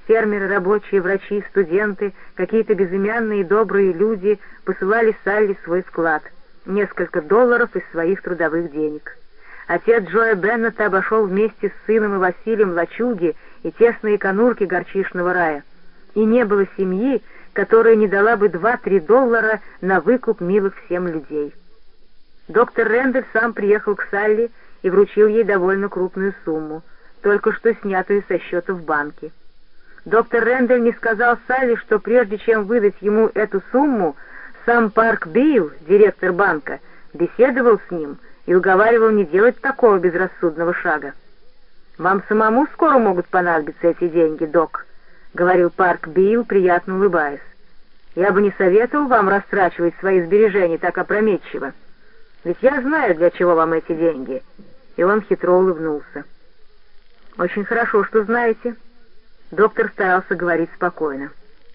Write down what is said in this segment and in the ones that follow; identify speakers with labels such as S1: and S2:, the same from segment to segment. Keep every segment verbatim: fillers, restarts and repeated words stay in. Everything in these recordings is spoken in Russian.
S1: Фермеры, рабочие, врачи, студенты, какие-то безымянные и добрые люди посылали Салли свой вклад — несколько долларов из своих трудовых денег. Отец Джоя Беннета обошел вместе с сыном и Василием лачуги и тесные конурки горчичного рая, и не было семьи, которая не дала бы два-три доллара на выкуп милых всем людей. Доктор Рэндаль сам приехал к Салли и вручил ей довольно крупную сумму, только что снятую со счета в банке. Доктор Рэндаль не сказал Салли, что прежде чем выдать ему эту сумму, сам Парк Билл, директор банка, беседовал с ним и уговаривал не делать такого безрассудного шага. «Вам самому скоро могут понадобиться эти деньги, док», — говорил Парк Билл, приятно улыбаясь. «Я бы не советовал вам растрачивать свои сбережения так опрометчиво. Ведь я знаю, для чего вам эти деньги». И он хитро улыбнулся. «Очень хорошо, что знаете». Доктор старался говорить спокойно.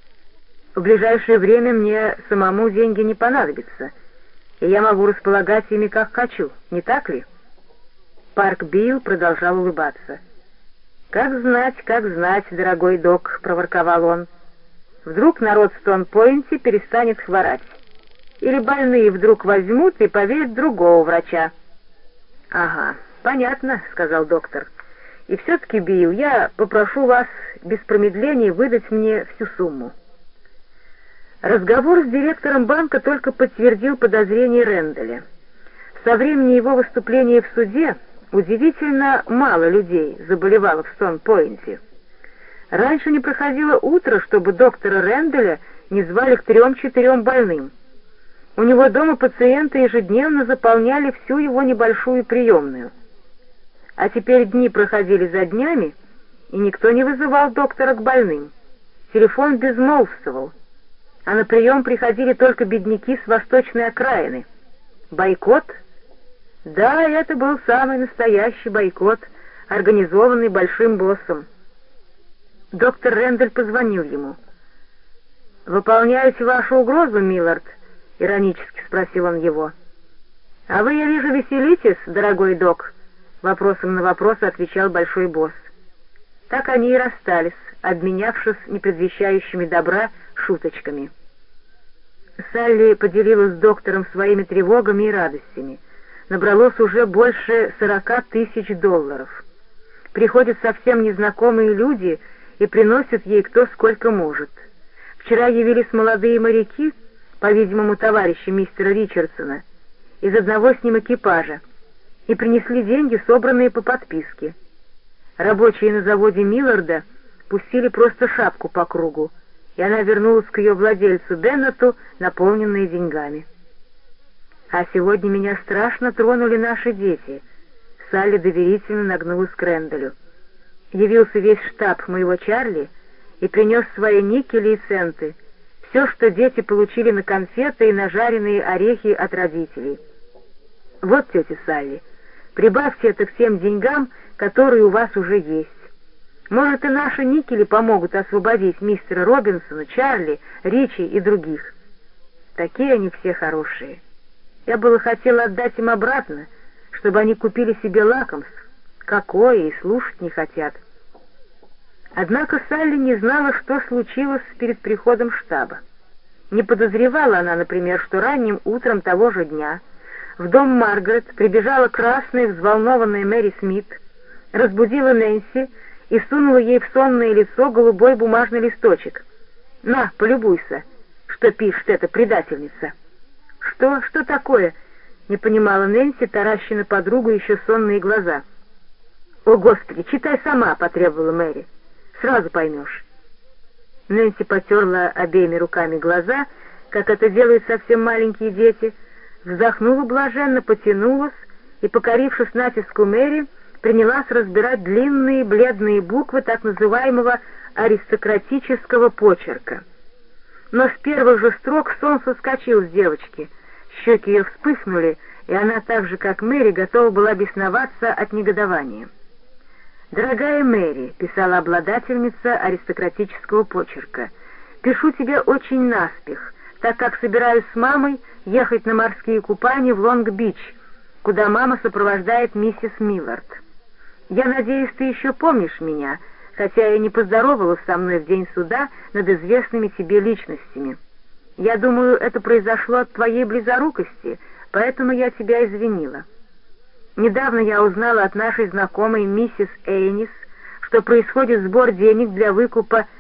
S1: «В ближайшее время мне самому деньги не понадобятся, и я могу располагать ими как хочу, не так ли?» Парк Билл продолжал улыбаться. «Как знать, как знать, дорогой док», — проворковал он. «Вдруг народ в Стоун-Пойнте перестанет хворать, или больные вдруг возьмут и поверят другого врача». «Ага, понятно», — сказал доктор. «И все-таки, Билл, я попрошу вас без промедления выдать мне всю сумму». Разговор с директором банка только подтвердил подозрения Рэндаля. Со времени его выступления в суде удивительно мало людей заболевало в Стоун-Пойнте. Раньше не проходило утро, чтобы доктора Рэндаля не звали к трем-четырем больным. У него дома пациенты ежедневно заполняли всю его небольшую приемную. А теперь дни проходили за днями, и никто не вызывал доктора к больным. Телефон безмолвствовал, а на прием приходили только бедняки с восточной окраины. Бойкот? Да, это был самый настоящий бойкот, организованный большим боссом. Доктор Рэндаль позвонил ему. «Выполняете вашу угрозу, Миллард?» — иронически спросил он его. «А вы, я вижу, веселитесь, дорогой док?» — вопросом на вопрос отвечал большой босс. Так они и расстались, обменявшись непредвещающими добра шуточками. Салли поделилась с доктором своими тревогами и радостями. Набралось уже больше сорока тысяч долларов. Приходят совсем незнакомые люди и приносят ей кто сколько может. Вчера явились молодые моряки, по-видимому, товарищи мистера Ричардсона, из одного с ним экипажа, и принесли деньги, собранные по подписке. Рабочие на заводе Милларда пустили просто шапку по кругу, и она вернулась к ее владельцу Беннету, наполненная деньгами. «А сегодня меня страшно тронули наши дети», — Салли доверительно нагнулась к Рэндалю. «Явился весь штаб моего Чарли и принес свои никели и центы, все, что дети получили на конфеты и на жареные орехи от родителей. Вот, тетя Салли, прибавьте это к тем деньгам, которые у вас уже есть. Может, и наши никели помогут освободить мистера Робинсона, Чарли, Ричи и других. Такие они все хорошие. Я было хотела отдать им обратно, чтобы они купили себе лакомств. Какое, и слушать не хотят». Однако Салли не знала, что случилось перед приходом штаба. Не подозревала она, например, что ранним утром того же дня в дом Маргарет прибежала красная взволнованная Мэри Смит, разбудила Нэнси и сунула ей в сонное лицо голубой бумажный листочек. «На, полюбуйся, что пишет эта предательница». «Что? Что такое?» — не понимала Нэнси, тараща на подругу еще сонные глаза. «О, Господи, читай сама!» — потребовала Мэри. «Сразу поймешь». Нэнси потерла обеими руками глаза, как это делают совсем маленькие дети, вздохнула блаженно, потянулась и, покорившись натиску Мэри, принялась разбирать длинные бледные буквы так называемого аристократического почерка. Но с первых же строк сон соскочил с девочки, щеки ее вспыхнули, и она так же, как Мэри, готова была бесноваться от негодования. «Дорогая Мэри», — писала обладательница аристократического почерка, — «пишу тебе очень наспех, так как собираюсь с мамой ехать на морские купания в Лонг-Бич, куда мама сопровождает миссис Миллард. Я надеюсь, ты еще помнишь меня, хотя и не поздоровалась со мной в день суда над известными тебе личностями. Я думаю, это произошло от твоей близорукости, поэтому я тебя извинила. Недавно я узнала от нашей знакомой миссис Эйнис, что происходит сбор денег для выкупа